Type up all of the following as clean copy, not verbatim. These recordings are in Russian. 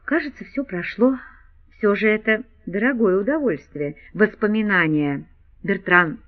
Кажется, все прошло. Все же это дорогое удовольствие, воспоминания. Бертран.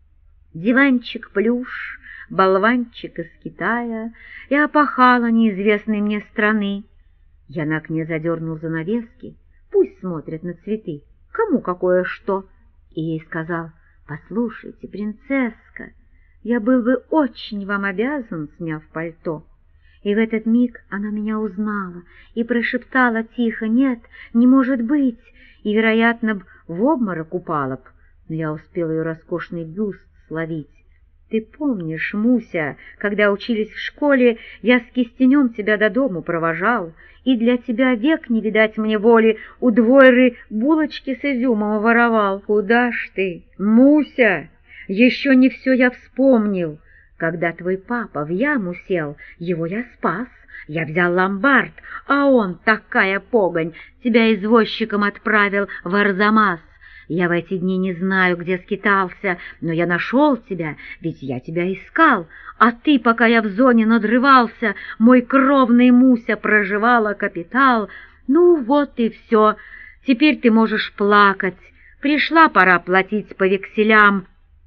Диванчик плюш, болванчик из Китая, и опахала неизвестной мне страны. Я на окне задернул занавески, пусть смотрят на цветы, кому какое что. И ей сказал: «Послушайте, принцесска, я был бы очень вам обязан, сняв пальто». И в этот миг она меня узнала и прошептала тихо: «Нет, не может быть!» И, вероятно, б в обморок упала б, но я успел ее роскошный бюст словить. Ты помнишь, Муся, когда учились в школе, я с кистенем тебя до дому провожал, и для тебя век не видать мне воли, у двойры булочки с изюмом воровал. Куда ж ты, Муся? Еще не все я вспомнил. Когда твой папа в яму сел, его я спас. Я взял ломбард, а он, такая погонь, тебя извозчиком отправил в Арзамас. Я в эти дни не знаю, где скитался, но я нашел тебя, ведь я тебя искал. А ты, пока я в зоне надрывался, мой кровный Муся проживала капитал. Ну вот и все, теперь ты можешь плакать. Пришла пора платить по векселям.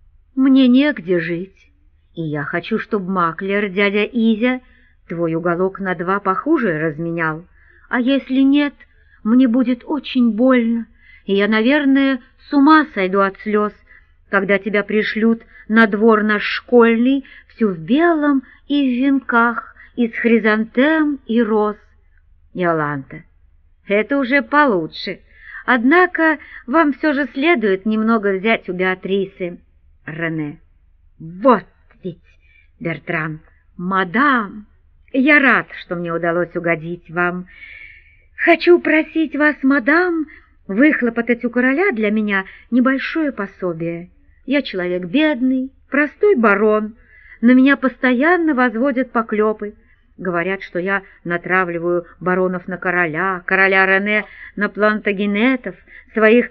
Мне негде жить. И я хочу, чтоб маклер, дядя Изя, твой уголок на 2 похуже разменял. А если нет, мне будет очень больно, и я, наверное, с ума сойду от слез, когда тебя пришлют на двор наш школьный, всю в белом и в венках, из хризантем и роз. Иоланта. Это уже получше. Однако вам все же следует немного взять у Беатрисы. Рене. Вот ведь, Бертран, мадам, я рад, что мне удалось угодить вам. Хочу просить вас, мадам, выхлопотать у короля для меня небольшое пособие. Я человек бедный, простой барон, на меня постоянно возводят поклепы. Говорят, что я натравливаю баронов на короля, короля Рене на плантагенетов, своих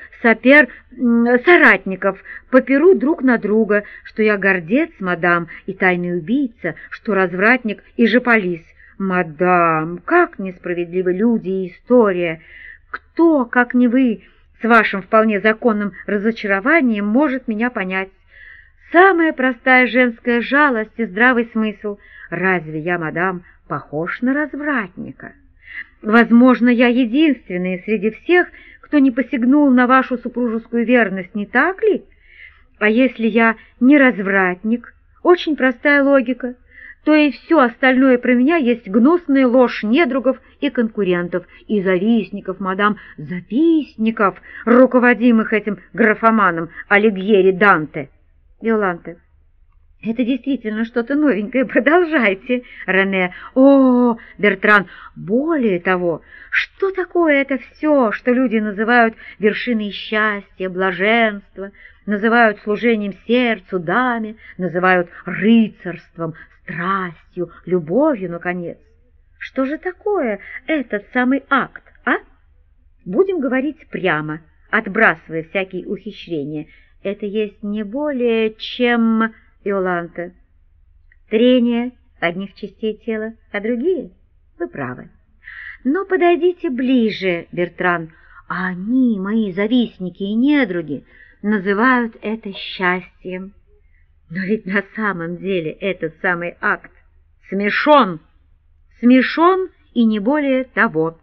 соратников поперу друг на друга, что я гордец, мадам, и тайный убийца, что развратник и жополиз. Мадам, как несправедливы люди и история! Кто, как не вы, с вашим вполне законным разочарованием, может меня понять? Самая простая женская жалость и здравый смысл. Разве я, мадам, похож на развратника? Возможно, я единственный среди всех, кто не посягнул на вашу супружескую верность, не так ли? А если я не развратник, очень простая логика, то и все остальное про меня есть гнусная ложь недругов и конкурентов, и завистников, мадам, завистников, руководимых этим графоманом Алигьери Данте. Иоланта. Это действительно что-то новенькое. Продолжайте, Рене. О, Бертран, более того, что такое это все, что люди называют вершиной счастья, блаженства, называют служением сердцу, даме, называют рыцарством, страстью, любовью, наконец? Что же такое этот самый акт, а? Будем говорить прямо, отбрасывая всякие ухищрения. Это есть не более чем... Иоланта. Трение одних частей тела, а другие? Вы правы. Но подойдите ближе, Бертран, а они, мои завистники и недруги, называют это счастьем. Но ведь на самом деле этот самый акт смешон, смешон и не более того.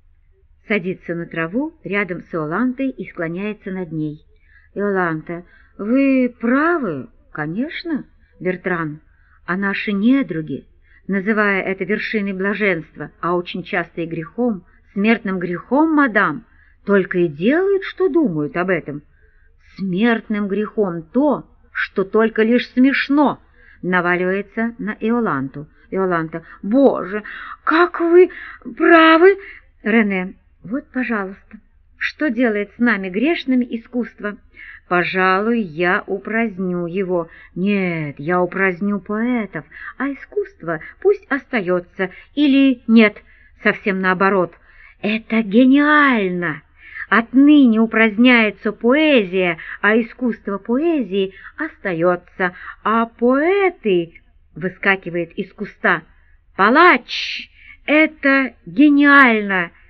Садится на траву рядом с Иолантой и склоняется над ней. Иоланта, вы правы. Конечно, Бертран, а наши недруги, называя это вершиной блаженства, а очень часто и грехом, смертным грехом, мадам, только и делают, что думают об этом. Смертным грехом то, что только лишь смешно, наваливается на Иоланту. Иоланта, боже, как вы правы! Рене, вот, пожалуйста, что делает с нами грешными искусство? Пожалуй, я упраздню его. Нет, я упраздню поэтов, а искусство пусть остается. Или нет, совсем наоборот. Это гениально! Отныне упраздняется поэзия, а искусство поэзии остается. А поэты, выскакивает из куста, палач, это гениально!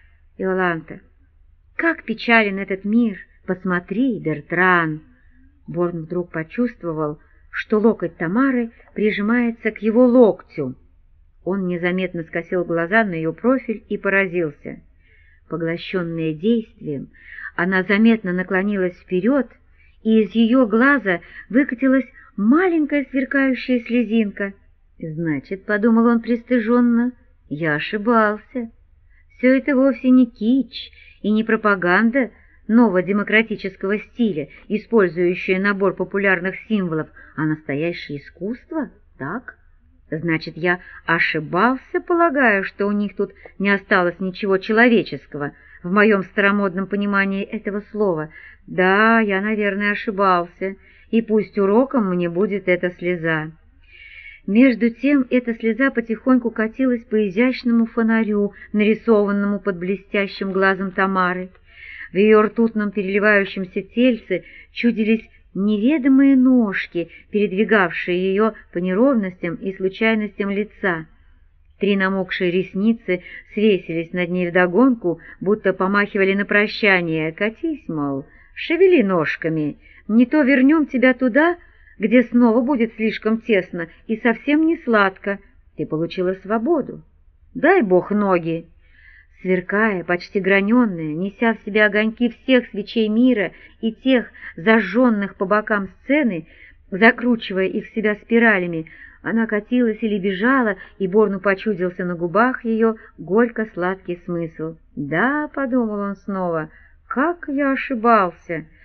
Иоланта. Как печален этот мир! Посмотри, Бертран!» Борн вдруг почувствовал, что локоть Тамары прижимается к его локтю. Он незаметно скосил глаза на ее профиль и поразился. Поглощенная действием, она заметно наклонилась вперед, и из ее глаза выкатилась маленькая сверкающая слезинка. «Значит, — подумал он пристыженно, — я ошибался. Все это вовсе не кич и не пропаганда нового демократического стиля, использующая набор популярных символов, а настоящее искусство, так? Значит, я ошибался, полагаю, что у них тут не осталось ничего человеческого, в моем старомодном понимании этого слова. Да, я, наверное, ошибался, и пусть уроком мне будет эта слеза». Между тем эта слеза потихоньку катилась по изящному фонарю, нарисованному под блестящим глазом Тамары. В ее ртутном переливающемся тельце чудились неведомые ножки, передвигавшие ее по неровностям и случайностям лица. 3 намокшие ресницы свесились над ней вдогонку, будто помахивали на прощание. «Катись, мол, шевели ножками, не то вернем тебя туда, где снова будет слишком тесно и совсем не сладко. Ты получила свободу. Дай Бог ноги!» Сверкая, почти граненная, неся в себе огоньки всех свечей мира и тех зажженных по бокам сцены, закручивая их в себя спиралями, она катилась или бежала, и Борну почудился на губах ее горько-сладкий смысл. «Да, — подумал он снова, — как я ошибался!